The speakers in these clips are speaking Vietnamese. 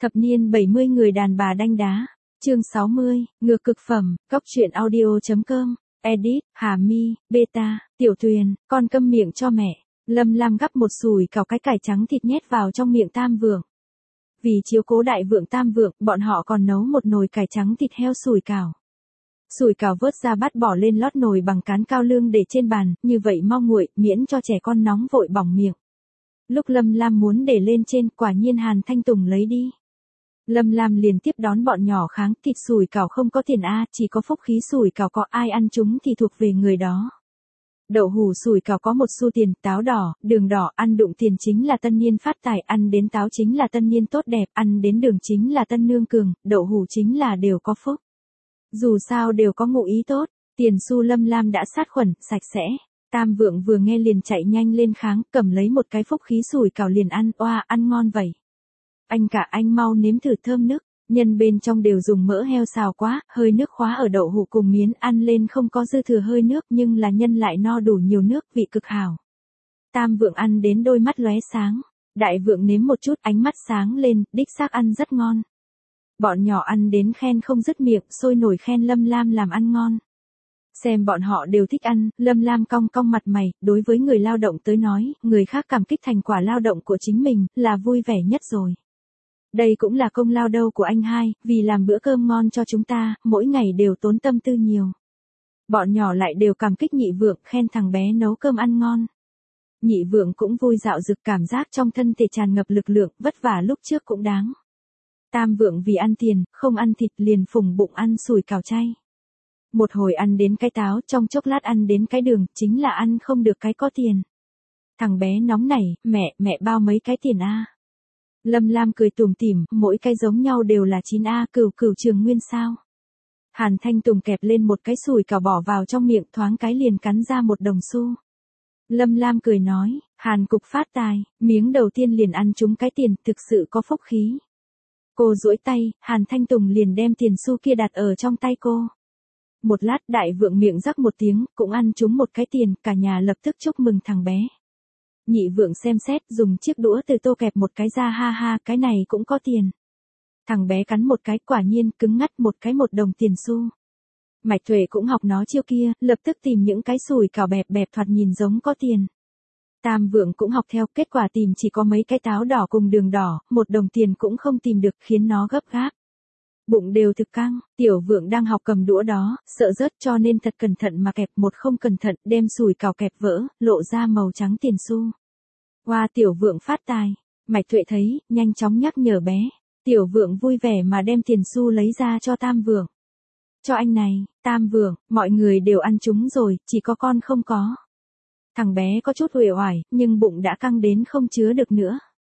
Thập niên 70 người đàn bà đanh đá. Chương 60, ngược cực phẩm, góc truyện audio.com, edit, Hà Mi, Beta, Tiểu Tuyền, con câm miệng cho mẹ. Lâm Lam gắp một sùi cảo cái cải trắng thịt nhét vào trong miệng Tam Vượng. Vì chiếu cố đại vượng Tam Vượng, bọn họ còn nấu một nồi cải trắng thịt heo sùi cảo. Sùi cảo vớt ra bắt bỏ lên lót nồi bằng cán cao lương để trên bàn, như vậy mau nguội, miễn cho trẻ con nóng vội bỏng miệng. Lúc Lâm Lam muốn để lên trên, quả nhiên Hàn Thanh Tùng lấy đi. Lâm Lam liền tiếp đón bọn nhỏ kháng, thịt sùi cảo không có tiền a, chỉ có phúc khí sùi cảo có ai ăn chúng thì thuộc về người đó. Đậu hủ sùi cảo có 1 xu tiền, táo đỏ, đường đỏ, ăn đụng tiền chính là tân niên phát tài, ăn đến táo chính là tân niên tốt đẹp, ăn đến đường chính là tân nương cường, đậu hủ chính là đều có phúc. Dù sao đều có ngụ ý tốt, tiền xu Lâm Lam đã sát khuẩn, sạch sẽ. Tam Vượng vừa nghe liền chạy nhanh lên kháng, cầm lấy một cái phúc khí sùi cảo liền ăn, oa, ăn ngon vậy. Anh cả anh mau nếm thử thơm nức, nhân bên trong đều dùng mỡ heo xào quá, hơi nước khóa ở đậu hủ cùng miến, ăn lên không có dư thừa hơi nước nhưng là nhân lại no đủ nhiều nước, vị cực hảo. Tam Vượng ăn đến đôi mắt lóe sáng, Đại Vượng nếm một chút ánh mắt sáng lên, đích xác ăn rất ngon. Bọn nhỏ ăn đến khen không dứt miệng, sôi nổi khen Lâm Lam làm ăn ngon. Xem bọn họ đều thích ăn, Lâm Lam cong cong mặt mày, đối với người lao động tới nói, người khác cảm kích thành quả lao động của chính mình, là vui vẻ nhất rồi. Đây cũng là công lao đâu của anh hai, vì làm bữa cơm ngon cho chúng ta, mỗi ngày đều tốn tâm tư nhiều. Bọn nhỏ lại đều cảm kích Nhị Vượng, khen thằng bé nấu cơm ăn ngon. Nhị Vượng cũng vui dạo dực, cảm giác trong thân thể tràn ngập lực lượng, vất vả lúc trước cũng đáng. Tam Vượng vì ăn tiền, không ăn thịt liền phùng bụng ăn sùi cảo chay. Một hồi ăn đến cái táo, trong chốc lát ăn đến cái đường, chính là ăn không được cái có tiền. Thằng bé nóng nảy, mẹ bao mấy cái tiền a? Lâm Lam cười tủm tỉm, mỗi cái giống nhau đều là 9A, cửu trường nguyên sao. Hàn Thanh Tùng kẹp lên một cái sùi cảo bỏ vào trong miệng, thoáng cái liền cắn ra 1 đồng xu. Lâm Lam cười nói, Hàn cục phát tài, miếng đầu tiên liền ăn trúng cái tiền, thực sự có phúc khí. Cô duỗi tay, Hàn Thanh Tùng liền đem tiền xu kia đặt ở trong tay cô. Một lát Đại Vượng miệng rắc một tiếng, cũng ăn trúng một cái tiền, cả nhà lập tức chúc mừng thằng bé. Nhị Vượng xem xét, dùng chiếc đũa từ tô kẹp một cái ra, ha ha, cái này cũng có tiền. Thằng bé cắn một cái, quả nhiên cứng ngắt một cái 1 đồng tiền xu. Mạch Tuệ cũng học nó chiêu kia, lập tức tìm những cái sùi cảo bẹp bẹp thoạt nhìn giống có tiền. Tam Vượng cũng học theo, kết quả tìm chỉ có mấy cái táo đỏ cùng đường đỏ, 1 đồng tiền cũng không tìm được, khiến nó gấp gáp. Bụng đều thực căng, Tiểu Vượng đang học cầm đũa đó, sợ rớt cho nên thật cẩn thận mà kẹp, một không cẩn thận đem sùi cảo kẹp vỡ, lộ ra màu trắng tiền xu. Wow, Tiểu Vượng phát tài. Mạch Tuệ thấy, nhanh chóng nhắc nhở bé. Tiểu Vượng vui vẻ mà đem tiền xu lấy ra cho Tam Vượng. Cho anh này, Tam Vượng, mọi người đều ăn chúng rồi, chỉ có con không có. Thằng bé có chút uể oải, nhưng bụng đã căng đến không chứa được nữa.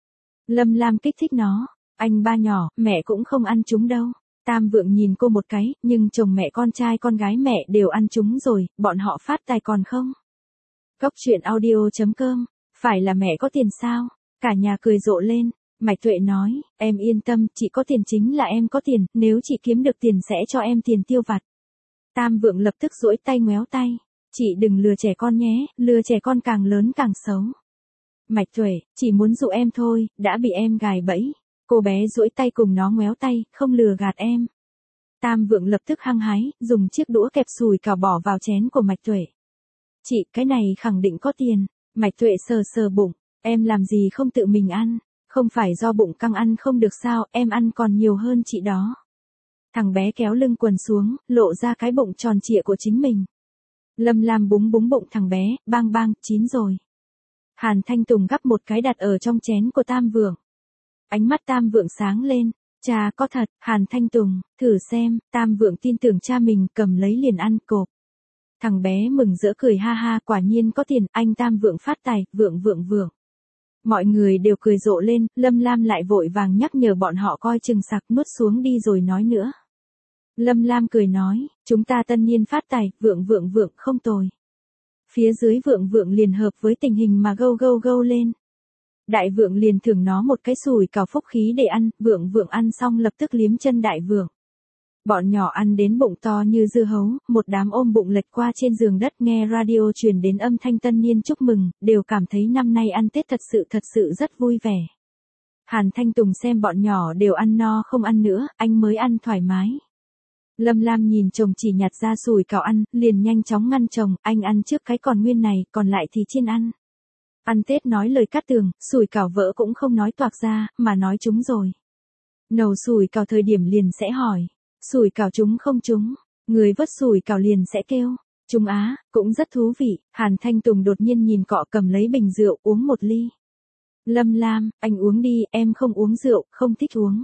Lâm Lam kích thích nó. Anh ba nhỏ, mẹ cũng không ăn chúng đâu. Tam Vượng nhìn cô một cái, nhưng chồng mẹ con trai con gái mẹ đều ăn chúng rồi, bọn họ phát tài còn không? Góc truyện audio.com, phải là mẹ có tiền sao? Cả nhà cười rộ lên. Mạch Tuệ nói, em yên tâm, chị có tiền chính là em có tiền, nếu chị kiếm được tiền sẽ cho em tiền tiêu vặt. Tam Vượng lập tức duỗi tay ngoéo tay. Chị đừng lừa trẻ con nhé, lừa trẻ con càng lớn càng xấu. Mạch Tuệ, chỉ muốn dụ em thôi, đã bị em gài bẫy. Cô bé duỗi tay cùng nó ngoéo tay, không lừa gạt em. Tam Vượng lập tức hăng hái, dùng chiếc đũa kẹp sùi cảo bỏ vào chén của Mạch Tuệ. Chị, cái này khẳng định có tiền. Mạch Tuệ sờ sờ bụng, em làm gì không tự mình ăn, không phải do bụng căng ăn không được sao, em ăn còn nhiều hơn chị đó. Thằng bé kéo lưng quần xuống, lộ ra cái bụng tròn trịa của chính mình. Lâm Lam búng búng bụng thằng bé, bang bang, chín rồi. Hàn Thanh Tùng gắp một cái đặt ở trong chén của Tam Vượng. Ánh mắt Tam Vượng sáng lên, cha có thật, Hàn Thanh Tùng, thử xem, Tam Vượng tin tưởng cha mình, cầm lấy liền ăn cộp. Thằng bé mừng rỡ cười ha ha, quả nhiên có tiền, anh Tam Vượng phát tài, Vượng. Mọi người đều cười rộ lên, Lâm Lam lại vội vàng nhắc nhở bọn họ coi chừng sặc, nuốt xuống đi rồi nói nữa. Lâm Lam cười nói, chúng ta tân niên phát tài, Vượng không tồi. Phía dưới Vượng liền hợp với tình hình mà gâu lên. Đại Vượng liền thưởng nó một cái sùi cảo phúc khí để ăn, Vượng ăn xong lập tức liếm chân Đại Vượng. Bọn nhỏ ăn đến bụng to như dưa hấu, một đám ôm bụng lệch qua trên giường đất nghe radio truyền đến âm thanh tân niên chúc mừng, đều cảm thấy năm nay ăn Tết thật sự rất vui vẻ. Hàn Thanh Tùng xem bọn nhỏ đều ăn no không ăn nữa, anh mới ăn thoải mái. Lâm Lam nhìn chồng chỉ nhặt ra sủi cảo ăn, liền nhanh chóng ngăn chồng, anh ăn trước cái còn nguyên này, còn lại thì chiên ăn. Ăn Tết nói lời cát tường, sủi cảo vỡ cũng không nói toạc ra, mà nói trúng rồi. Nấu sủi cảo thời điểm liền sẽ hỏi, sủi cảo trúng không trúng, người vớt sủi cảo liền sẽ kêu, trúng á, cũng rất thú vị. Hàn Thanh Tùng đột nhiên nhìn cọ cầm lấy bình rượu uống một ly. Lâm Lam, anh uống đi, em không uống rượu, không thích uống.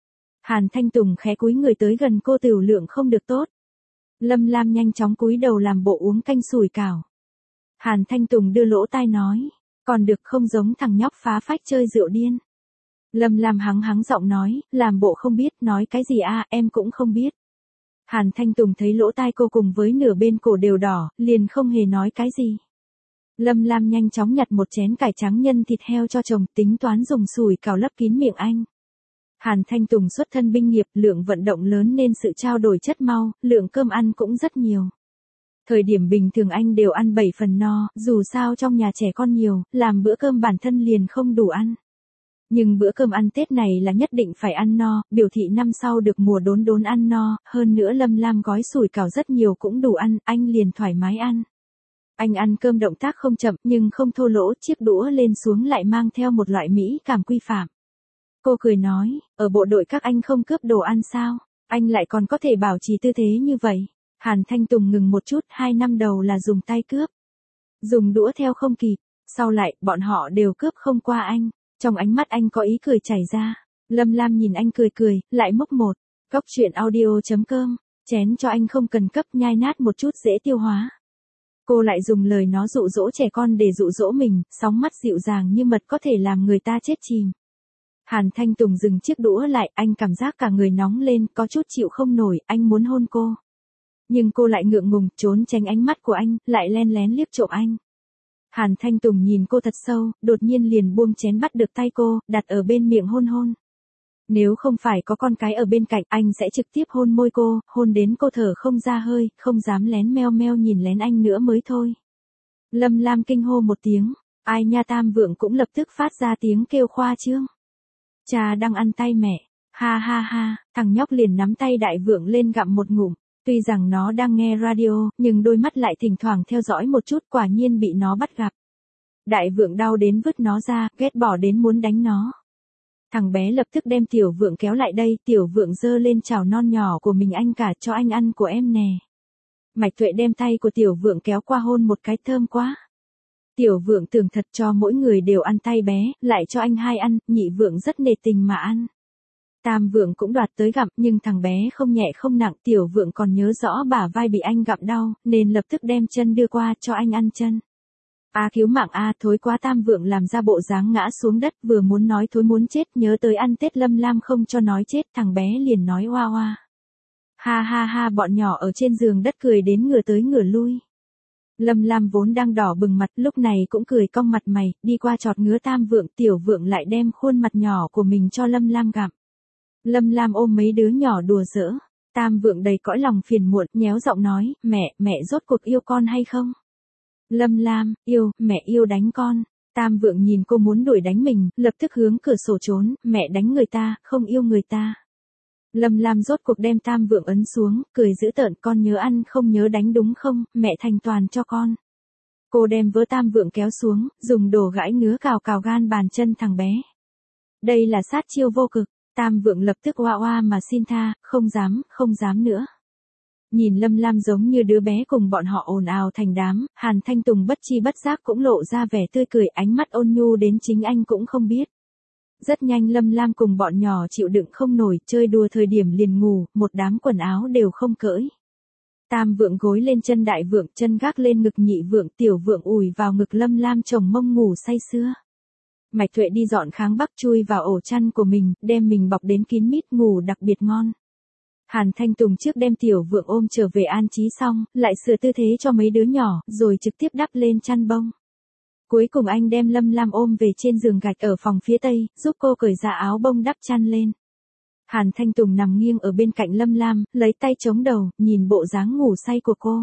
Hàn Thanh Tùng khẽ cúi người tới gần cô, tiểu lượng không được tốt. Lâm Lam nhanh chóng cúi đầu làm bộ uống canh sủi cảo. Hàn Thanh Tùng đưa lỗ tai nói, còn được không giống thằng nhóc phá phách chơi rượu điên. Lâm Lam hắng giọng nói, làm bộ không biết, nói cái gì a, em cũng không biết. Hàn Thanh Tùng thấy lỗ tai cô cùng với nửa bên cổ đều đỏ, liền không hề nói cái gì. Lâm Lam nhanh chóng nhặt một chén cải trắng nhân thịt heo cho chồng, tính toán dùng sủi cảo lấp kín miệng anh. Hàn Thanh Tùng xuất thân binh nghiệp, lượng vận động lớn nên sự trao đổi chất mau, lượng cơm ăn cũng rất nhiều. Thời điểm bình thường anh đều ăn 7 phần no, dù sao trong nhà trẻ con nhiều, làm bữa cơm bản thân liền không đủ ăn. Nhưng bữa cơm ăn Tết này là nhất định phải ăn no, biểu thị năm sau được mùa đốn đốn ăn no, hơn nữa Lâm Lam gói sủi cảo rất nhiều cũng đủ ăn, anh liền thoải mái ăn. Anh ăn cơm động tác không chậm nhưng không thô lỗ, chiếc đũa lên xuống lại mang theo một loại mỹ cảm quy phạm. Cô cười nói, ở bộ đội các anh không cướp đồ ăn sao, anh lại còn có thể bảo trì tư thế như vậy. Hàn Thanh Tùng ngừng một chút, 2 năm đầu là dùng tay cướp. Dùng đũa theo không kịp, sau lại, bọn họ đều cướp không qua anh. Trong ánh mắt anh có ý cười chảy ra. Lâm Lam nhìn anh cười, lại múc một cốc truyện audio.com, chén cho anh không cần cấp, nhai nát một chút dễ tiêu hóa. Cô lại dùng lời nó dụ dỗ trẻ con để dụ dỗ mình, sóng mắt dịu dàng như mật có thể làm người ta chết chìm. Hàn Thanh Tùng dừng chiếc đũa lại, anh cảm giác cả người nóng lên, có chút chịu không nổi, anh muốn hôn cô. Nhưng cô lại ngượng ngùng, trốn tránh ánh mắt của anh, lại len lén liếc trộm anh. Hàn Thanh Tùng nhìn cô thật sâu, đột nhiên liền buông chén bắt được tay cô, đặt ở bên miệng hôn. Nếu không phải có con cái ở bên cạnh, anh sẽ trực tiếp hôn môi cô, hôn đến cô thở không ra hơi, không dám lén meo meo nhìn lén anh nữa mới thôi. Lâm Lam kinh hô một tiếng, ai nha, Tam Vượng cũng lập tức phát ra tiếng kêu khoa trương. Cha đang ăn tay mẹ, ha ha ha, thằng nhóc liền nắm tay Đại Vượng lên gặm một ngụm. Tuy rằng nó đang nghe radio, nhưng đôi mắt lại thỉnh thoảng theo dõi một chút, quả nhiên bị nó bắt gặp. Đại Vượng đau đến vứt nó ra, ghét bỏ đến muốn đánh nó. Thằng bé lập tức đem Tiểu Vượng kéo lại đây, Tiểu Vượng giơ lên chảo non nhỏ của mình, anh cả, cho anh ăn của em nè. Mạch Tuệ đem tay của Tiểu Vượng kéo qua hôn một cái, thơm quá. Tiểu Vượng tưởng thật cho mỗi người đều ăn tay bé, lại cho anh hai ăn, Nhị Vượng rất nề tình mà ăn. Tam Vượng cũng đoạt tới gặm, nhưng thằng bé không nhẹ không nặng, Tiểu Vượng còn nhớ rõ bả vai bị anh gặm đau, nên lập tức đem chân đưa qua cho anh ăn chân. A cứu mạng a, thối quá. Tam Vượng làm ra bộ dáng ngã xuống đất, vừa muốn nói thối muốn chết, nhớ tới ăn Tết Lâm Lam không cho nói chết, thằng bé liền nói oa oa. Ha ha ha, bọn nhỏ ở trên giường đất cười đến ngửa tới ngửa lui. Lâm Lam vốn đang đỏ bừng mặt, lúc này cũng cười cong mặt mày, đi qua chọt ngứa Tam Vượng, Tiểu Vượng lại đem khuôn mặt nhỏ của mình cho Lâm Lam gặm. Lâm Lam ôm mấy đứa nhỏ đùa giỡn, Tam Vượng đầy cõi lòng phiền muộn, nhéo giọng nói, mẹ rốt cuộc yêu con hay không? Lâm Lam, yêu, mẹ yêu đánh con. Tam Vượng nhìn cô muốn đuổi đánh mình, lập tức hướng cửa sổ trốn, mẹ đánh người ta, không yêu người ta. Lâm Lam rốt cuộc đem Tam Vượng ấn xuống, cười giễu tợn, con nhớ ăn không nhớ đánh đúng không, mẹ thành toàn cho con. Cô đem vớ Tam Vượng kéo xuống, dùng đồ gãi ngứa cào gan bàn chân thằng bé. Đây là sát chiêu vô cực. Tam Vượng lập tức oa oa mà xin tha, không dám nữa. Nhìn Lâm Lam giống như đứa bé cùng bọn họ ồn ào thành đám, Hàn Thanh Tùng bất chi bất giác cũng lộ ra vẻ tươi cười, ánh mắt ôn nhu đến chính anh cũng không biết. Rất nhanh Lâm Lam cùng bọn nhỏ chịu đựng không nổi, chơi đùa thời điểm liền ngủ, một đám quần áo đều không cởi. Tam Vượng gối lên chân Đại Vượng, chân gác lên ngực Nhị Vượng, Tiểu Vượng ủi vào ngực Lâm Lam chồng mông ngủ say sưa. Mạch Tuệ đi dọn kháng bắc, chui vào ổ chăn của mình, đem mình bọc đến kín mít, ngủ đặc biệt ngon. Hàn Thanh Tùng trước đem Tiểu Vượng ôm trở về an trí xong, lại sửa tư thế cho mấy đứa nhỏ, rồi trực tiếp đắp lên chăn bông. Cuối cùng anh đem Lâm Lam ôm về trên giường gạch ở phòng phía tây, giúp cô cởi ra áo bông đắp chăn lên. Hàn Thanh Tùng nằm nghiêng ở bên cạnh Lâm Lam, lấy tay chống đầu, nhìn bộ dáng ngủ say của cô.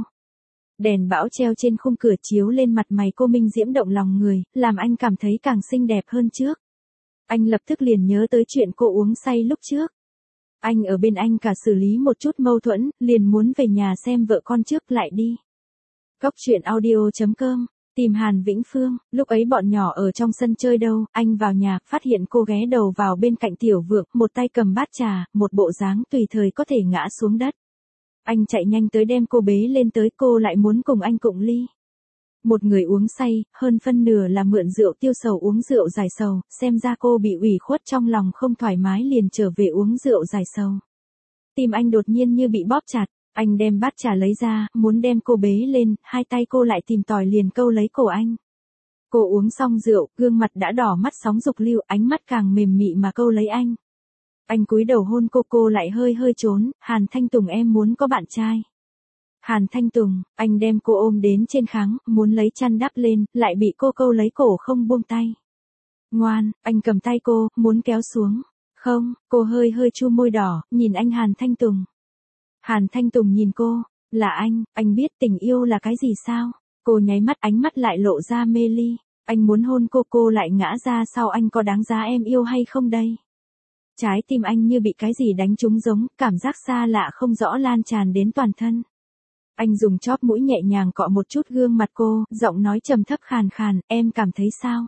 Đèn bão treo trên khung cửa chiếu lên mặt mày cô minh diễm động lòng người, làm anh cảm thấy càng xinh đẹp hơn trước. Anh lập tức liền nhớ tới chuyện cô uống say lúc trước. Anh ở bên anh cả xử lý một chút mâu thuẫn, liền muốn về nhà xem vợ con trước lại đi. Cóc truyện audio.com, tìm Hàn Vĩnh Phương, lúc ấy bọn nhỏ ở trong sân chơi đâu, anh vào nhà, phát hiện cô ghé đầu vào bên cạnh Tiểu Vượng, một tay cầm bát trà, một bộ dáng tùy thời có thể ngã xuống đất. Anh chạy nhanh tới đem cô bế lên tới, cô lại muốn cùng anh cụng ly. Một người uống say, hơn phân nửa là mượn rượu tiêu sầu uống rượu giải sầu, xem ra cô bị ủy khuất trong lòng không thoải mái liền trở về uống rượu giải sầu. Tim anh đột nhiên như bị bóp chặt, anh đem bát trà lấy ra, muốn đem cô bế lên, hai tay cô lại tìm tòi liền câu lấy cổ anh. Cô uống xong rượu, gương mặt đã đỏ mắt sóng dục lưu, ánh mắt càng mềm mị mà câu lấy anh. Anh cúi đầu hôn cô lại hơi hơi trốn, Hàn Thanh Tùng em muốn có bạn trai. Hàn Thanh Tùng, anh đem cô ôm đến trên kháng, muốn lấy chăn đắp lên, lại bị cô câu lấy cổ không buông tay. Ngoan, anh cầm tay cô, muốn kéo xuống. Không, cô hơi hơi chu môi đỏ, nhìn anh Hàn Thanh Tùng. Hàn Thanh Tùng nhìn cô, là anh biết tình yêu là cái gì sao? Cô nháy mắt, ánh mắt lại lộ ra mê ly. Anh muốn hôn cô lại ngã ra sau, anh có đáng giá em yêu hay không đây? Trái tim anh như bị cái gì đánh trúng giống, cảm giác xa lạ không rõ lan tràn đến toàn thân. Anh dùng chóp mũi nhẹ nhàng cọ một chút gương mặt cô, giọng nói trầm thấp khàn khàn, em cảm thấy sao?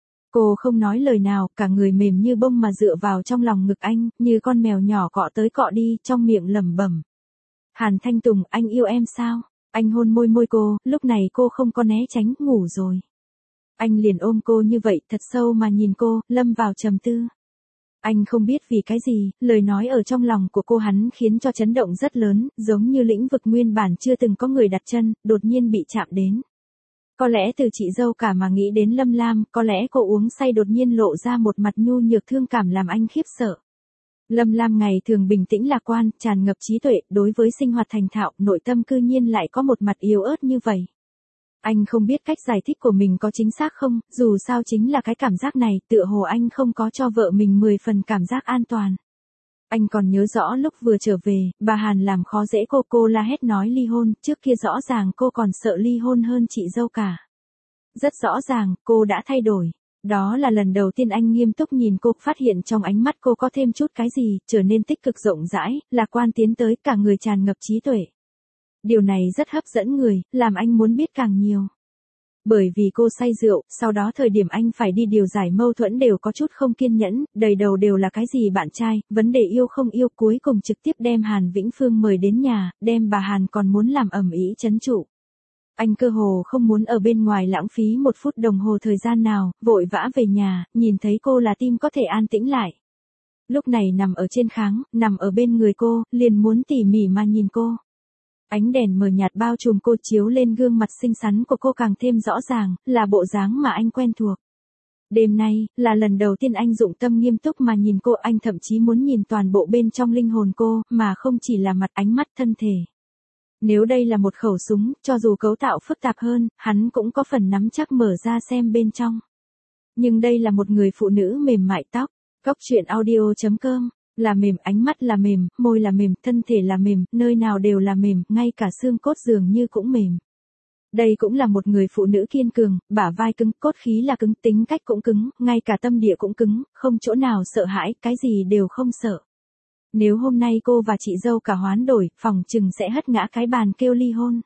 Cô không nói lời nào, cả người mềm như bông mà dựa vào trong lòng ngực anh, như con mèo nhỏ cọ tới cọ đi, trong miệng lẩm bẩm. Hàn Thanh Tùng, anh yêu em sao? Anh hôn môi cô, lúc này cô không có né tránh, ngủ rồi. Anh liền ôm cô như vậy, thật sâu mà nhìn cô, lâm vào trầm tư. Anh không biết vì cái gì, lời nói ở trong lòng của cô hắn khiến cho chấn động rất lớn, giống như lĩnh vực nguyên bản chưa từng có người đặt chân, đột nhiên bị chạm đến. Có lẽ từ chị dâu cả mà nghĩ đến Lâm Lam, có lẽ cô uống say đột nhiên lộ ra một mặt nhu nhược thương cảm làm anh khiếp sợ. Lâm Lam ngày thường bình tĩnh lạc quan, tràn ngập trí tuệ, đối với sinh hoạt thành thạo, nội tâm cư nhiên lại có một mặt yếu ớt như vậy. Anh không biết cách giải thích của mình có chính xác không, dù sao chính là cái cảm giác này, tựa hồ anh không có cho vợ mình 10 phần cảm giác an toàn. Anh còn nhớ rõ lúc vừa trở về, bà Hàn làm khó dễ cô la hét nói ly hôn, trước kia rõ ràng cô còn sợ ly hôn hơn chị dâu cả. Rất rõ ràng, cô đã thay đổi. Đó là lần đầu tiên anh nghiêm túc nhìn cô, phát hiện trong ánh mắt cô có thêm chút cái gì, trở nên tích cực rộng rãi, lạc quan tiến tới, cả người tràn ngập trí tuệ. Điều này rất hấp dẫn người, làm anh muốn biết càng nhiều. Bởi vì cô say rượu, sau đó thời điểm anh phải đi điều giải mâu thuẫn đều có chút không kiên nhẫn, đầy đầu đều là cái gì bạn trai, vấn đề yêu không yêu, cuối cùng trực tiếp đem Hàn Vĩnh Phương mời đến nhà, đem bà Hàn còn muốn làm ầm ĩ trấn trụ. Anh cơ hồ không muốn ở bên ngoài lãng phí một phút đồng hồ thời gian nào, vội vã về nhà, nhìn thấy cô là tim có thể an tĩnh lại. Lúc này nằm ở trên kháng, nằm ở bên người cô, liền muốn tỉ mỉ mà nhìn cô. Ánh đèn mờ nhạt bao trùm cô, chiếu lên gương mặt xinh xắn của cô càng thêm rõ ràng, là bộ dáng mà anh quen thuộc. Đêm nay, là lần đầu tiên anh dụng tâm nghiêm túc mà nhìn cô, anh thậm chí muốn nhìn toàn bộ bên trong linh hồn cô, mà không chỉ là mặt, ánh mắt, thân thể. Nếu đây là một khẩu súng, cho dù cấu tạo phức tạp hơn, hắn cũng có phần nắm chắc mở ra xem bên trong. Nhưng đây là một người phụ nữ mềm mại tóc. Cóc truyện audio.com, là mềm, ánh mắt là mềm, môi là mềm, thân thể là mềm, nơi nào đều là mềm, ngay cả xương cốt dường như cũng mềm. Đây cũng là một người phụ nữ kiên cường, bả vai cứng, cốt khí là cứng, tính cách cũng cứng, ngay cả tâm địa cũng cứng, không chỗ nào sợ hãi, cái gì đều không sợ. Nếu hôm nay cô và chị dâu cả hoán đổi, phòng chừng sẽ hất ngã cái bàn kêu ly hôn.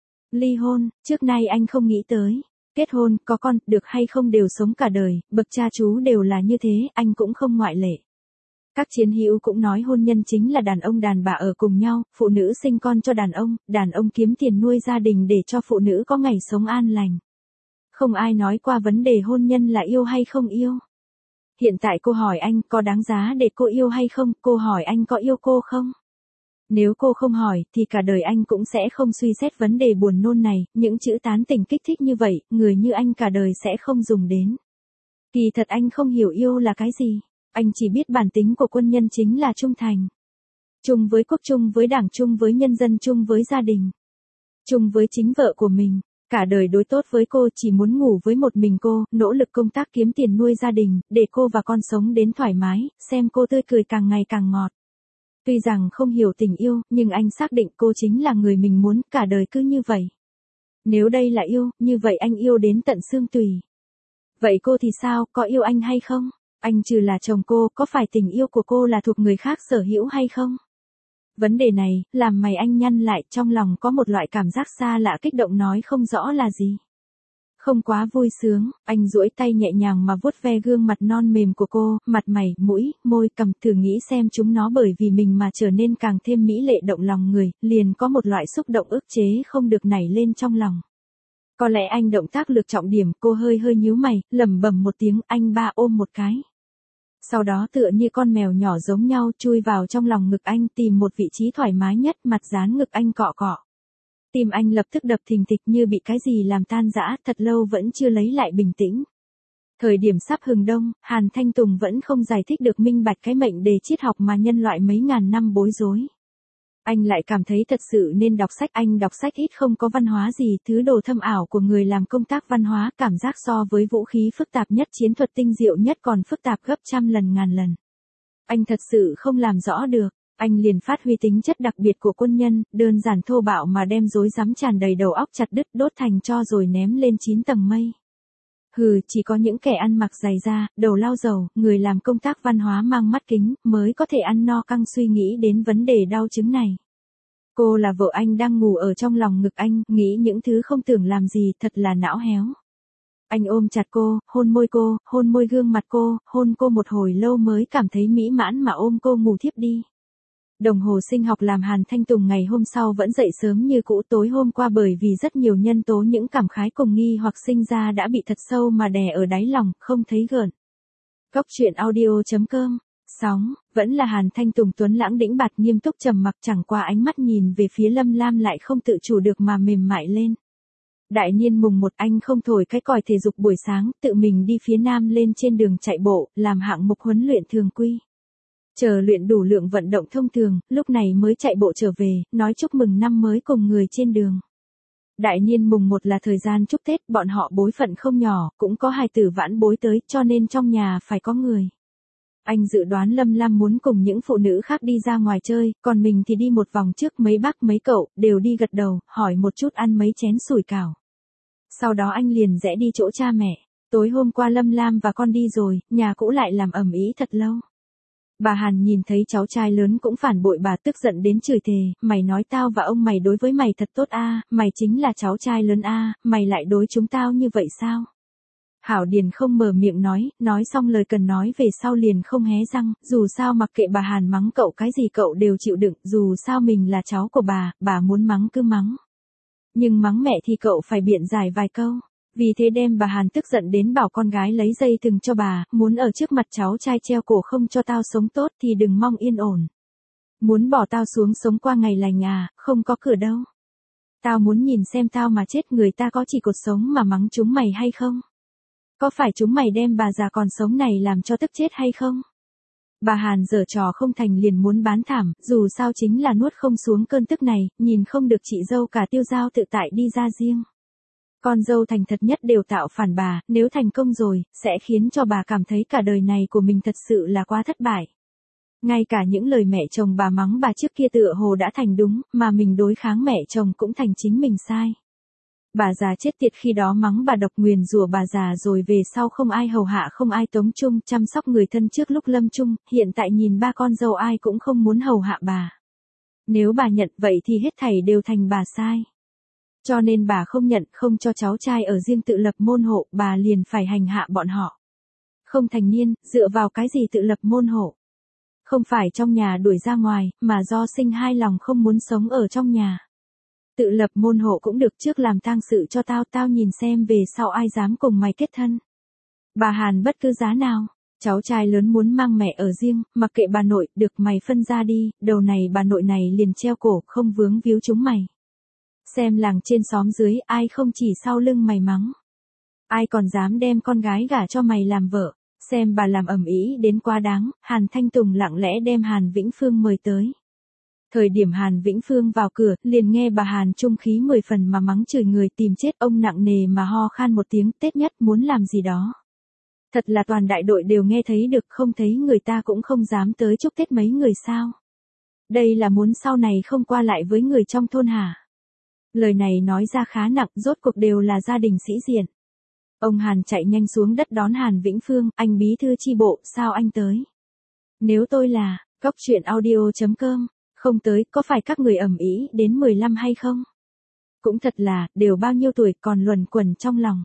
Ly hôn, trước nay anh không nghĩ tới. Kết hôn, có con, được hay không đều sống cả đời, bậc cha chú đều là như thế, anh cũng không ngoại lệ. Các chiến hữu cũng nói hôn nhân chính là đàn ông đàn bà ở cùng nhau, phụ nữ sinh con cho đàn ông kiếm tiền nuôi gia đình để cho phụ nữ có ngày sống an lành. Không ai nói qua vấn đề hôn nhân là yêu hay không yêu. Hiện tại cô hỏi anh có đáng giá để cô yêu hay không, cô hỏi anh có yêu cô không? Nếu cô không hỏi, thì cả đời anh cũng sẽ không suy xét vấn đề buồn nôn này, những chữ tán tỉnh kích thích như vậy, người như anh cả đời sẽ không dùng đến. Kỳ thật anh không hiểu yêu là cái gì, anh chỉ biết bản tính của quân nhân chính là trung thành. Chung với quốc, chung với đảng, chung với nhân dân, chung với gia đình. Chung với chính vợ của mình. Cả đời đối tốt với cô, chỉ muốn ngủ với một mình cô, nỗ lực công tác kiếm tiền nuôi gia đình, để cô và con sống đến thoải mái, xem cô tươi cười càng ngày càng ngọt. Tuy rằng không hiểu tình yêu, nhưng anh xác định cô chính là người mình muốn, cả đời cứ như vậy. Nếu đây là yêu, như vậy anh yêu đến tận xương tùy. Vậy cô thì sao, có yêu anh hay không? Anh trừ là chồng cô, có phải tình yêu của cô là thuộc người khác sở hữu hay không? Vấn đề này, làm mày anh nhăn lại, trong lòng có một loại cảm giác xa lạ kích động nói không rõ là gì. Không quá vui sướng, anh duỗi tay nhẹ nhàng mà vuốt ve gương mặt non mềm của cô, mặt mày, mũi, môi, cằm, thử nghĩ xem chúng nó bởi vì mình mà trở nên càng thêm mỹ lệ động lòng người, liền có một loại xúc động ức chế không được nảy lên trong lòng. Có lẽ anh động tác lược trọng điểm, cô hơi hơi nhíu mày, lẩm bẩm một tiếng, anh ba ôm một cái. Sau đó tựa như con mèo nhỏ giống nhau chui vào trong lòng ngực anh tìm một vị trí thoải mái nhất, mặt dán ngực anh cọ cọ. Tim anh lập tức đập thình thịch như bị cái gì làm tan rã, thật lâu vẫn chưa lấy lại bình tĩnh. Thời điểm sắp hừng đông, Hàn Thanh Tùng vẫn không giải thích được minh bạch cái mệnh đề triết học mà nhân loại mấy ngàn năm bối rối. Anh lại cảm thấy thật sự nên đọc sách, anh đọc sách ít không có văn hóa gì, thứ đồ thâm ảo của người làm công tác văn hóa, cảm giác so với vũ khí phức tạp nhất, chiến thuật tinh diệu nhất còn phức tạp gấp trăm lần ngàn lần. Anh thật sự không làm rõ được. Anh liền phát huy tính chất đặc biệt của quân nhân, đơn giản thô bạo mà đem rối rắm tràn đầy đầu óc chặt đứt đốt thành tro rồi ném lên 9 tầng mây. Hừ, chỉ có những kẻ ăn mặc dày da, đầu lau dầu, người làm công tác văn hóa mang mắt kính, mới có thể ăn no căng suy nghĩ đến vấn đề đau chứng này. Cô là vợ anh đang ngủ ở trong lòng ngực anh, nghĩ những thứ không tưởng làm gì, thật là não héo. Anh ôm chặt cô, hôn môi gương mặt cô, hôn cô một hồi lâu mới cảm thấy mỹ mãn mà ôm cô ngủ thiếp đi. Đồng hồ sinh học làm Hàn Thanh Tùng ngày hôm sau vẫn dậy sớm như cũ, tối hôm qua bởi vì rất nhiều nhân tố những cảm khái cùng nghi hoặc sinh ra đã bị thật sâu mà đè ở đáy lòng, không thấy gợn. Góc truyện audio.com. Sóng, vẫn là Hàn Thanh Tùng tuấn lãng đĩnh bạt nghiêm túc trầm mặc, chẳng qua ánh mắt nhìn về phía Lâm Lam lại không tự chủ được mà mềm mại lên. Đại niên mùng 1 anh không thổi cái còi thể dục buổi sáng, tự mình đi phía nam lên trên đường chạy bộ, làm hạng mục huấn luyện thường quy. Chờ luyện đủ lượng vận động thông thường, lúc này mới chạy bộ trở về, nói chúc mừng năm mới cùng người trên đường. Đại niên mùng 1 là thời gian chúc Tết, bọn họ bối phận không nhỏ, cũng có hài tử vãn bối tới, cho nên trong nhà phải có người. Anh dự đoán Lâm Lam muốn cùng những phụ nữ khác đi ra ngoài chơi, còn mình thì đi một vòng trước, mấy bác mấy cậu, đều đi gật đầu, hỏi một chút ăn mấy chén sủi cảo. Sau đó anh liền rẽ đi chỗ cha mẹ. Tối hôm qua Lâm Lam và con đi rồi, nhà cũ lại làm ầm ĩ thật lâu. Bà Hàn nhìn thấy cháu trai lớn cũng phản bội bà, tức giận đến chửi thề, mày nói tao và ông mày đối với mày thật tốt a, mày chính là cháu trai lớn a, mày lại đối chúng tao như vậy sao? Hảo Điền không mở miệng nói xong lời cần nói về sau liền không hé răng, dù sao mặc kệ bà Hàn mắng cậu cái gì cậu đều chịu đựng, dù sao mình là cháu của bà muốn mắng cứ mắng. Nhưng mắng mẹ thì cậu phải biện giải vài câu. Vì thế đem bà Hàn tức giận đến bảo con gái lấy dây thừng cho bà, muốn ở trước mặt cháu trai treo cổ không cho tao sống tốt thì đừng mong yên ổn. Muốn bỏ tao xuống sống qua ngày lành à, không có cửa đâu. Tao muốn nhìn xem tao mà chết người ta có chỉ cột sống mà mắng chúng mày hay không? Có phải chúng mày đem bà già còn sống này làm cho tức chết hay không? Bà Hàn giở trò không thành liền muốn bán thảm, dù sao chính là nuốt không xuống cơn tức này, nhìn không được chị dâu cả Tiêu Giao tự tại đi ra riêng. Con dâu thành thật nhất đều tạo phản bà, nếu thành công rồi, sẽ khiến cho bà cảm thấy cả đời này của mình thật sự là quá thất bại. Ngay cả những lời mẹ chồng bà mắng bà trước kia tựa hồ đã thành đúng, mà mình đối kháng mẹ chồng cũng thành chính mình sai. Bà già chết tiệt khi đó mắng bà độc nguyền rủa bà già rồi về sau không ai hầu hạ không ai tống chung chăm sóc người thân trước lúc lâm chung, hiện tại nhìn ba con dâu ai cũng không muốn hầu hạ bà. Nếu bà nhận vậy thì hết thảy đều thành bà sai. Cho nên bà không nhận, không cho cháu trai ở riêng tự lập môn hộ, bà liền phải hành hạ bọn họ. Không thành niên, dựa vào cái gì tự lập môn hộ? Không phải trong nhà đuổi ra ngoài, mà do sinh hai lòng không muốn sống ở trong nhà. Tự lập môn hộ cũng được, trước làm tang sự cho tao nhìn xem về sau ai dám cùng mày kết thân. Bà Hàn bất cứ giá nào, cháu trai lớn muốn mang mẹ ở riêng, mặc kệ bà nội, được mày phân ra đi, đầu này bà nội này liền treo cổ, không vướng víu chúng mày. Xem làng trên xóm dưới, ai không chỉ sau lưng mày mắng. Ai còn dám đem con gái gả cho mày làm vợ, xem bà làm ầm ĩ đến quá đáng, Hàn Thanh Tùng lặng lẽ đem Hàn Vĩnh Phương mời tới. Thời điểm Hàn Vĩnh Phương vào cửa, liền nghe bà Hàn trung khí 10 phần mà mắng chửi người tìm chết, ông nặng nề mà ho khan một tiếng, Tết nhất muốn làm gì đó. Thật là toàn đại đội đều nghe thấy được, không thấy người ta cũng không dám tới chúc Tết mấy người sao. Đây là muốn sau này không qua lại với người trong thôn hả? Lời này nói ra khá nặng, rốt cuộc đều là gia đình sĩ diện. Ông Hàn chạy nhanh xuống đất đón Hàn Vĩnh Phương, anh bí thư chi bộ, sao anh tới? Nếu tôi là, cóc truyện audio.com, không tới, có phải các người ầm ĩ đến 15 hay không? Cũng thật là, đều bao nhiêu tuổi còn luẩn quẩn trong lòng.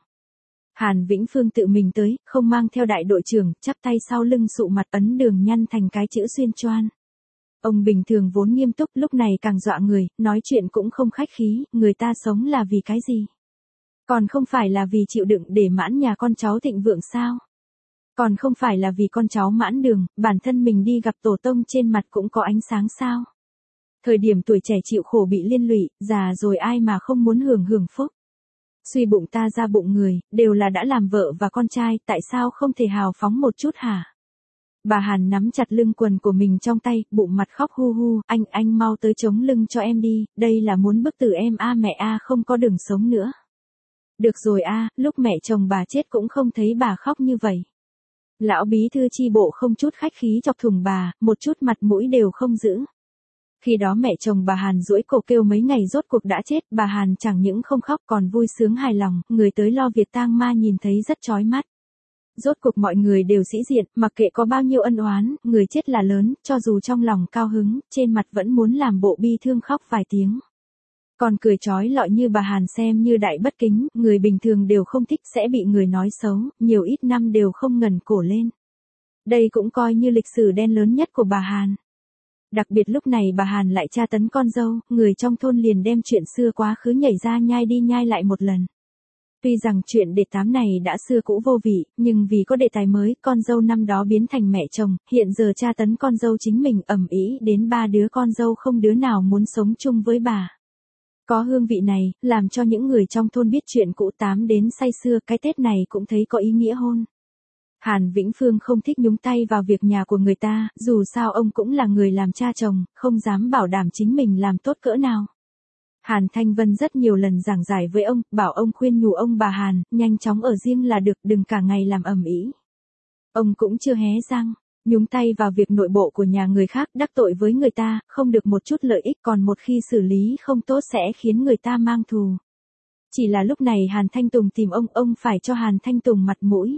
Hàn Vĩnh Phương tự mình tới, không mang theo đại đội trưởng, chắp tay sau lưng sụ mặt ấn đường nhăn thành cái chữ xuyên choan. Ông bình thường vốn nghiêm túc, lúc này càng dọa người, nói chuyện cũng không khách khí, người ta sống là vì cái gì? Còn không phải là vì chịu đựng để mãn nhà con cháu thịnh vượng sao? Còn không phải là vì con cháu mãn đường, bản thân mình đi gặp tổ tông trên mặt cũng có ánh sáng sao? Thời điểm tuổi trẻ chịu khổ bị liên lụy, già rồi ai mà không muốn hưởng phúc. Suy bụng ta ra bụng người, đều là đã làm vợ và con trai, tại sao không thể hào phóng một chút hả? Bà Hàn nắm chặt lưng quần của mình trong tay, bụng mặt khóc hu hu, anh mau tới chống lưng cho em đi, đây là muốn bức tử em a mẹ a không có đường sống nữa. Được rồi a, lúc mẹ chồng bà chết cũng không thấy bà khóc như vậy. Lão bí thư chi bộ không chút khách khí chọc thủng bà, một chút mặt mũi đều không giữ. Khi đó mẹ chồng bà Hàn duỗi cổ kêu mấy ngày rốt cuộc đã chết, bà Hàn chẳng những không khóc còn vui sướng hài lòng, người tới lo việc tang ma nhìn thấy rất chói mắt. Rốt cuộc mọi người đều sĩ diện, mặc kệ có bao nhiêu ân oán, người chết là lớn, cho dù trong lòng cao hứng, trên mặt vẫn muốn làm bộ bi thương khóc vài tiếng. Còn cười chói lọi như bà Hàn xem như đại bất kính, người bình thường đều không thích sẽ bị người nói xấu, nhiều ít năm đều không ngẩng cổ lên. Đây cũng coi như lịch sử đen lớn nhất của bà Hàn. Đặc biệt lúc này bà Hàn lại tra tấn con dâu, người trong thôn liền đem chuyện xưa quá khứ nhảy ra nhai đi nhai lại một lần. Tuy rằng chuyện đề tám này đã xưa cũ vô vị, nhưng vì có đề tài mới, con dâu năm đó biến thành mẹ chồng, hiện giờ tra tấn con dâu chính mình ầm ĩ đến 3 đứa con dâu không đứa nào muốn sống chung với bà. Có hương vị này, làm cho những người trong thôn biết chuyện cũ tám đến say xưa, cái Tết này cũng thấy có ý nghĩa hôn. Hàn Vĩnh Phương không thích nhúng tay vào việc nhà của người ta, dù sao ông cũng là người làm cha chồng, không dám bảo đảm chính mình làm tốt cỡ nào. Hàn Thanh Vân rất nhiều lần giảng giải với ông, bảo ông khuyên nhủ ông bà Hàn, nhanh chóng ở riêng là được, đừng cả ngày làm ầm ĩ. Ông cũng chưa hé răng, nhúng tay vào việc nội bộ của nhà người khác, đắc tội với người ta, không được một chút lợi ích, còn một khi xử lý không tốt sẽ khiến người ta mang thù. Chỉ là lúc này Hàn Thanh Tùng tìm ông phải cho Hàn Thanh Tùng mặt mũi.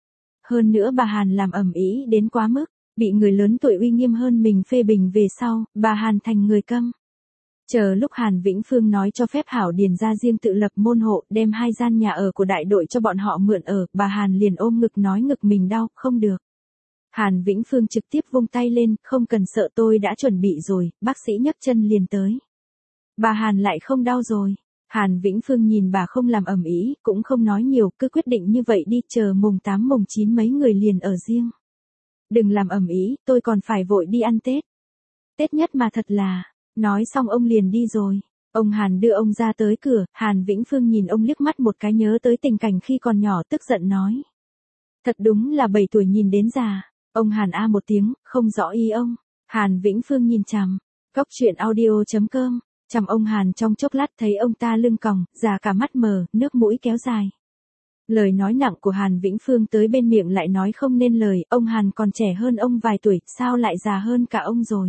Hơn nữa bà Hàn làm ầm ĩ đến quá mức, bị người lớn tuổi uy nghiêm hơn mình phê bình về sau, bà Hàn thành người câm. Chờ lúc Hàn Vĩnh Phương nói cho phép Hảo Điền ra riêng tự lập môn hộ, đem 2 gian nhà ở của đại đội cho bọn họ mượn ở, bà Hàn liền ôm ngực nói ngực mình đau, không được. Hàn Vĩnh Phương trực tiếp vung tay lên, không cần sợ tôi đã chuẩn bị rồi, bác sĩ nhấc chân liền tới. Bà Hàn lại không đau rồi. Hàn Vĩnh Phương nhìn bà không làm ầm ĩ, cũng không nói nhiều, cứ quyết định như vậy đi, chờ mùng 8 mùng 9 mấy người liền ở riêng. Đừng làm ầm ĩ, tôi còn phải vội đi ăn Tết. Tết nhất mà thật là, nói xong ông liền đi rồi. Ông Hàn đưa ông ra tới cửa, Hàn Vĩnh Phương nhìn ông liếc mắt một cái nhớ tới tình cảnh khi còn nhỏ tức giận nói. Thật đúng là 7 tuổi nhìn đến già. Ông Hàn a một tiếng, không rõ ý ông. Hàn Vĩnh Phương nhìn chằm. Cóc truyện audio.com. Chằm ông Hàn trong chốc lát thấy ông ta lưng còng, già cả mắt mờ, nước mũi kéo dài. Lời nói nặng của Hàn Vĩnh Phương tới bên miệng lại nói không nên lời, ông Hàn còn trẻ hơn ông vài tuổi, sao lại già hơn cả ông rồi.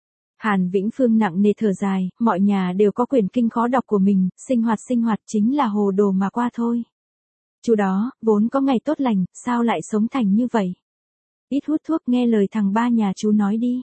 Hàn Vĩnh Phương nặng nề thở dài, mọi nhà đều có quyển kinh khó đọc của mình, sinh hoạt chính là hồ đồ mà qua thôi. Chú đó, vốn có ngày tốt lành, sao lại sống thành như vậy? Ít hút thuốc nghe lời thằng ba nhà chú nói đi.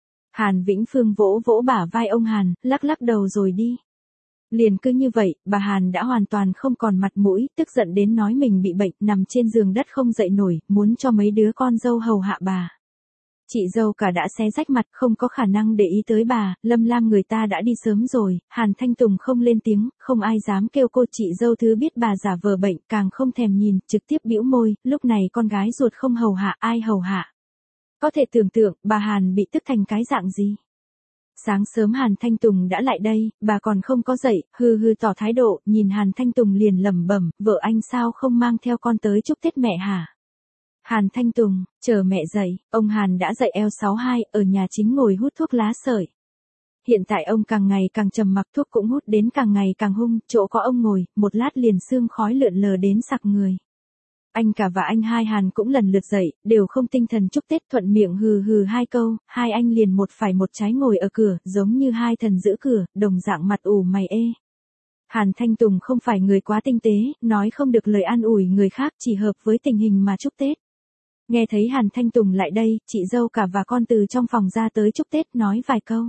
Hàn Vĩnh Phương vỗ vỗ bả vai ông Hàn, lắc lắc đầu rồi đi. Liền cứ như vậy, bà Hàn đã hoàn toàn không còn mặt mũi, tức giận đến nói mình bị bệnh, nằm trên giường đất không dậy nổi, muốn cho mấy đứa con dâu hầu hạ bà. Chị dâu cả đã xé rách mặt, không có khả năng để ý tới bà, Lâm Lam người ta đã đi sớm rồi, Hàn Thanh Tùng không lên tiếng, không ai dám kêu cô chị dâu thứ biết bà giả vờ bệnh, càng không thèm nhìn, trực tiếp bĩu môi, lúc này con gái ruột không hầu hạ, ai hầu hạ. Có thể tưởng tượng, bà Hàn bị tức thành cái dạng gì. Sáng sớm Hàn Thanh Tùng đã lại đây, bà còn không có dậy, hừ tỏ thái độ, nhìn Hàn Thanh Tùng liền lẩm bẩm, vợ anh sao không mang theo con tới chúc Tết mẹ hả? Hàn Thanh Tùng, chờ mẹ dậy, ông Hàn đã dậy L62, ở nhà chính ngồi hút thuốc lá sợi. Hiện tại ông càng ngày càng trầm mặc, thuốc cũng hút đến càng ngày càng hung, chỗ có ông ngồi, một lát liền sương khói lượn lờ đến sặc người. Anh cả và anh hai Hàn cũng lần lượt dậy, đều không tinh thần chúc Tết, thuận miệng hừ 2 câu, hai anh liền một phải một trái ngồi ở cửa, giống như hai thần giữ cửa, đồng dạng mặt ủ mày ê. Hàn Thanh Tùng không phải người quá tinh tế, nói không được lời an ủi người khác, chỉ hợp với tình hình mà chúc Tết. Nghe thấy Hàn Thanh Tùng lại đây, chị dâu cả và con từ trong phòng ra tới chúc Tết nói vài câu.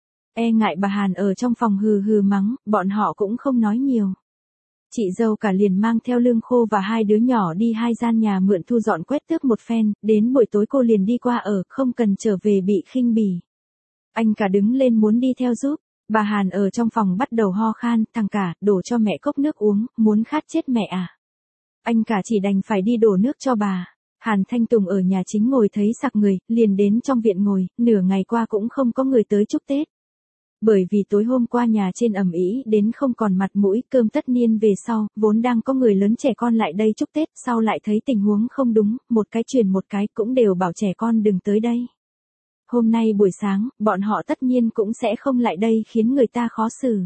E ngại bà Hàn ở trong phòng hừ hừ mắng, bọn họ cũng không nói nhiều. Chị dâu cả liền mang theo lương khô và hai đứa nhỏ đi hai gian nhà mượn thu dọn quét tước một phen, đến buổi tối cô liền đi qua ở, không cần trở về bị khinh bỉ. Anh cả đứng lên muốn đi theo giúp, bà Hàn ở trong phòng bắt đầu ho khan, thằng cả, đổ cho mẹ cốc nước uống, muốn khát chết mẹ à. Anh cả chỉ đành phải đi đổ nước cho bà. Hàn Thanh Tùng ở nhà chính ngồi thấy sặc người, liền đến trong viện ngồi, nửa ngày qua cũng không có người tới chúc Tết. Bởi vì tối hôm qua nhà trên ầm ĩ đến không còn mặt mũi, cơm tất niên về sau, vốn đang có người lớn trẻ con lại đây chúc Tết, sau lại thấy tình huống không đúng, một cái truyền một cái cũng đều bảo trẻ con đừng tới đây. Hôm nay buổi sáng, bọn họ tất nhiên cũng sẽ không lại đây khiến người ta khó xử.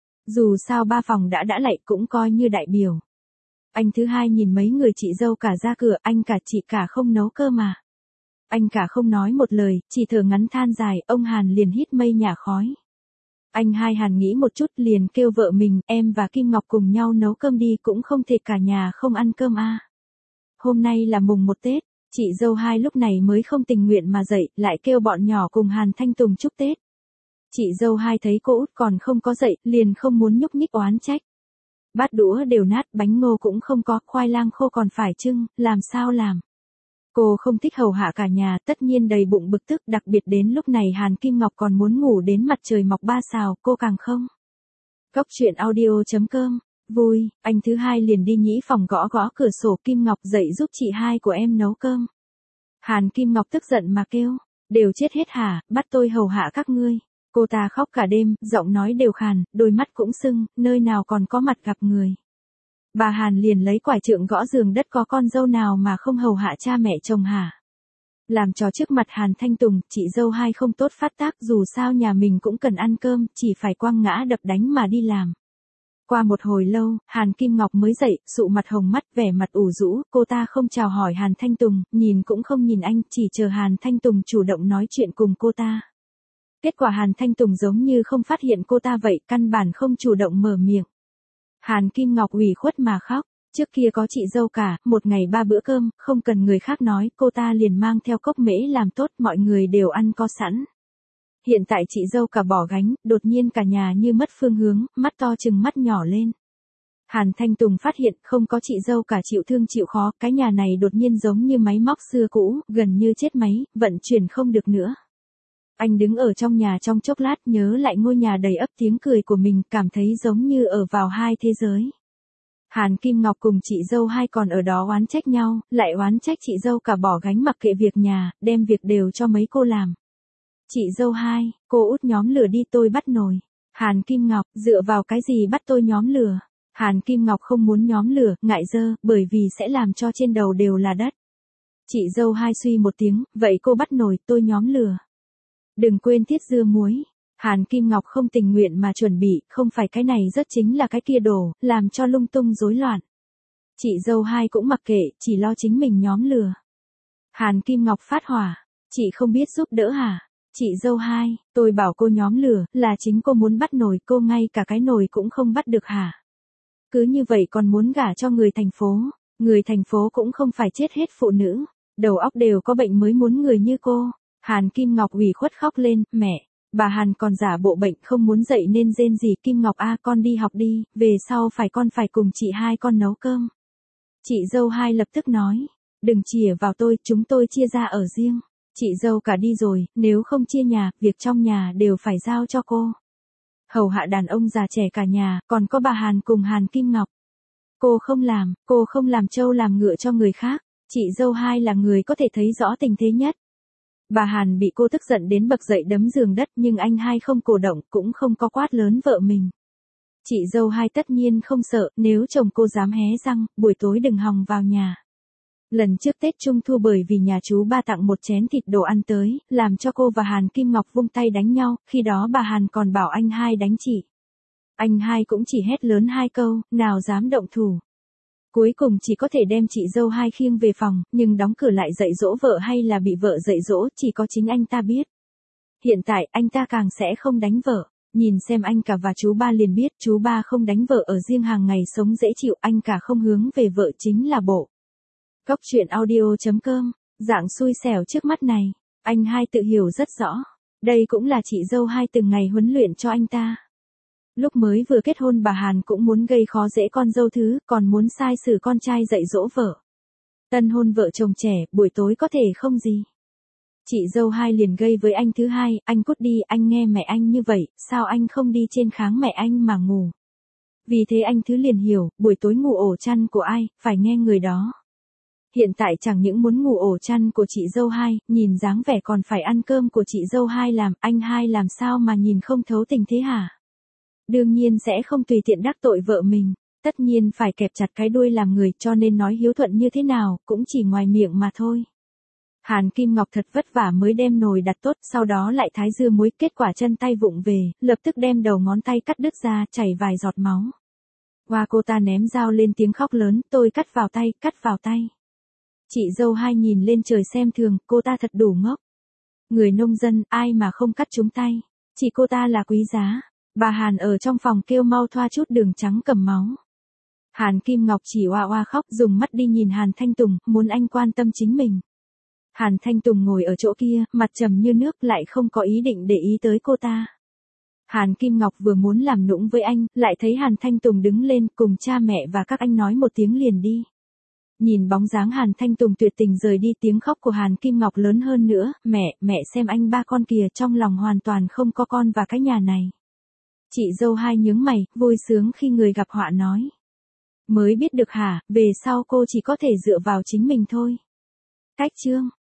Dù sao ba phòng đã lại cũng coi như đại biểu. Anh thứ hai nhìn mấy người chị dâu cả ra cửa, anh cả chị cả không nấu cơm mà. Anh cả không nói một lời, chỉ thở ngắn than dài, ông Hàn liền hít mây nhả khói. Anh hai Hàn nghĩ một chút liền kêu vợ mình, em và Kim Ngọc cùng nhau nấu cơm đi, cũng không thể cả nhà không ăn cơm à. Hôm nay là mùng 1 Tết, chị dâu hai lúc này mới không tình nguyện mà dậy, lại kêu bọn nhỏ cùng Hàn Thanh Tùng chúc Tết. Chị dâu hai thấy cô út còn không có dậy, liền không muốn nhúc nhích oán trách. Bát đũa đều nát, bánh ngô cũng không có, khoai lang khô còn phải trưng, làm sao làm. Cô không thích hầu hạ cả nhà, tất nhiên đầy bụng bực tức, đặc biệt đến lúc này Hàn Kim Ngọc còn muốn ngủ đến mặt trời mọc ba xào, cô càng không. Cốc truyện audio.com, vui, anh thứ hai liền đi nhĩ phòng gõ gõ cửa sổ, Kim Ngọc dậy giúp chị hai của em nấu cơm. Hàn Kim Ngọc tức giận mà kêu, đều chết hết hả, bắt tôi hầu hạ các ngươi. Cô ta khóc cả đêm, giọng nói đều khàn, đôi mắt cũng sưng, nơi nào còn có mặt gặp người. Bà Hàn liền lấy quải trượng gõ giường đất, có con dâu nào mà không hầu hạ cha mẹ chồng hả? Làm trò trước mặt Hàn Thanh Tùng, chị dâu hai không tốt phát tác, dù sao nhà mình cũng cần ăn cơm, chỉ phải quăng ngã đập đánh mà đi làm. Qua một hồi lâu, Hàn Kim Ngọc mới dậy, sụ mặt hồng mắt, vẻ mặt ủ rũ, cô ta không chào hỏi Hàn Thanh Tùng, nhìn cũng không nhìn anh, chỉ chờ Hàn Thanh Tùng chủ động nói chuyện cùng cô ta. Kết quả Hàn Thanh Tùng giống như không phát hiện cô ta vậy, căn bản không chủ động mở miệng. Hàn Kim Ngọc ủy khuất mà khóc, trước kia có chị dâu cả, một ngày 3 bữa cơm, không cần người khác nói, cô ta liền mang theo cốc mễ làm tốt, mọi người đều ăn có sẵn. Hiện tại chị dâu cả bỏ gánh, đột nhiên cả nhà như mất phương hướng, mắt to chừng mắt nhỏ lên. Hàn Thanh Tùng phát hiện không có chị dâu cả chịu thương chịu khó, cái nhà này đột nhiên giống như máy móc xưa cũ, gần như chết máy, vận chuyển không được nữa. Anh đứng ở trong nhà trong chốc lát, nhớ lại ngôi nhà đầy ắp tiếng cười của mình, cảm thấy giống như ở vào hai thế giới. Hàn Kim Ngọc cùng chị dâu hai còn ở đó oán trách nhau, lại oán trách chị dâu cả bỏ gánh mặc kệ việc nhà, đem việc đều cho mấy cô làm. Chị dâu hai, cô út nhóm lửa đi, tôi bắt nồi. Hàn Kim Ngọc, dựa vào cái gì bắt tôi nhóm lửa? Hàn Kim Ngọc không muốn nhóm lửa, ngại dơ, bởi vì sẽ làm cho trên đầu đều là đất. Chị dâu hai suy một tiếng, vậy cô bắt nồi, tôi nhóm lửa. Đừng quên thiết dưa muối. Hàn Kim Ngọc không tình nguyện mà chuẩn bị, không phải cái này rất chính là cái kia đổ, làm cho lung tung rối loạn. Chị dâu hai cũng mặc kệ, chỉ lo chính mình nhóm lửa. Hàn Kim Ngọc phát hỏa, chị không biết giúp đỡ hả? Chị dâu hai, tôi bảo cô nhóm lửa, là chính cô muốn bắt nồi, cô ngay cả cái nồi cũng không bắt được hả? Cứ như vậy còn muốn gả cho người thành phố cũng không phải chết hết phụ nữ, đầu óc đều có bệnh mới muốn người như cô. Hàn Kim Ngọc ủy khuất khóc lên, mẹ, bà Hàn còn giả bộ bệnh không muốn dậy nên rên rỉ, Kim Ngọc a, con đi học đi, về sau con phải cùng chị hai con nấu cơm. Chị dâu hai lập tức nói, đừng chìa vào tôi, chúng tôi chia ra ở riêng. Chị dâu cả đi rồi, nếu không chia nhà, việc trong nhà đều phải giao cho cô. Hầu hạ đàn ông già trẻ cả nhà, còn có bà Hàn cùng Hàn Kim Ngọc. Cô không làm trâu làm ngựa cho người khác, chị dâu hai là người có thể thấy rõ tình thế nhất. Bà Hàn bị cô tức giận đến bật dậy đấm giường đất, nhưng anh hai không cổ động, cũng không có quát lớn vợ mình. Chị dâu hai tất nhiên không sợ, nếu chồng cô dám hé răng, buổi tối đừng hòng vào nhà. Lần trước Tết Trung Thu bởi vì nhà chú ba tặng một chén thịt đồ ăn tới, làm cho cô và Hàn Kim Ngọc vung tay đánh nhau, khi đó bà Hàn còn bảo anh hai đánh chị. Anh hai cũng chỉ hét lớn 2 câu, nào dám động thủ. Cuối cùng chỉ có thể đem chị dâu hai khiêng về phòng, nhưng đóng cửa lại dạy dỗ vợ hay là bị vợ dạy dỗ, chỉ có chính anh ta biết. Hiện tại anh ta càng sẽ không đánh vợ. Nhìn xem anh cả và chú ba liền biết chú ba không đánh vợ ở riêng hàng ngày sống dễ chịu, anh cả không hướng về vợ chính là bộ. Góc truyện audio.com, dạng xui xẻo trước mắt này, anh hai tự hiểu rất rõ. Đây cũng là chị dâu hai từng ngày huấn luyện cho anh ta. Lúc mới vừa kết hôn bà Hàn cũng muốn gây khó dễ con dâu thứ, còn muốn sai xử con trai dạy dỗ vợ. Tân hôn vợ chồng trẻ, buổi tối có thể không gì. Chị dâu hai liền gây với anh thứ hai, anh cút đi, anh nghe mẹ anh như vậy, sao anh không đi trên kháng mẹ anh mà ngủ. Vì thế anh thứ liền hiểu, buổi tối ngủ ổ chăn của ai, phải nghe người đó. Hiện tại chẳng những muốn ngủ ổ chăn của chị dâu hai, nhìn dáng vẻ còn phải ăn cơm của chị dâu hai làm, anh hai làm sao mà nhìn không thấu tình thế hả? Đương nhiên sẽ không tùy tiện đắc tội vợ mình, tất nhiên phải kẹp chặt cái đuôi làm người, cho nên nói hiếu thuận như thế nào, cũng chỉ ngoài miệng mà thôi. Hàn Kim Ngọc thật vất vả mới đem nồi đặt tốt, sau đó lại thái dưa muối, kết quả chân tay vụng về, lập tức đem đầu ngón tay cắt đứt ra, chảy vài giọt máu. Hoa cô ta ném dao lên tiếng khóc lớn, tôi cắt vào tay, cắt vào tay. Chị dâu hai nhìn lên trời xem thường, cô ta thật đủ ngốc. Người nông dân, ai mà không cắt trúng tay, chỉ cô ta là quý giá. Bà Hàn ở trong phòng kêu mau thoa chút đường trắng cầm máu. Hàn Kim Ngọc chỉ oa oa khóc, dùng mắt đi nhìn Hàn Thanh Tùng, muốn anh quan tâm chính mình. Hàn Thanh Tùng ngồi ở chỗ kia, mặt trầm như nước, lại không có ý định để ý tới cô ta. Hàn Kim Ngọc vừa muốn làm nũng với anh, lại thấy Hàn Thanh Tùng đứng lên cùng cha mẹ và các anh nói một tiếng liền đi. Nhìn bóng dáng Hàn Thanh Tùng tuyệt tình rời đi, tiếng khóc của Hàn Kim Ngọc lớn hơn nữa, mẹ xem anh ba con kìa, trong lòng hoàn toàn không có con và cái nhà này. Chị dâu hai nhướng mày, vui sướng khi người gặp họa nói. Mới biết được hả, về sau cô chỉ có thể dựa vào chính mình thôi. Cách chương.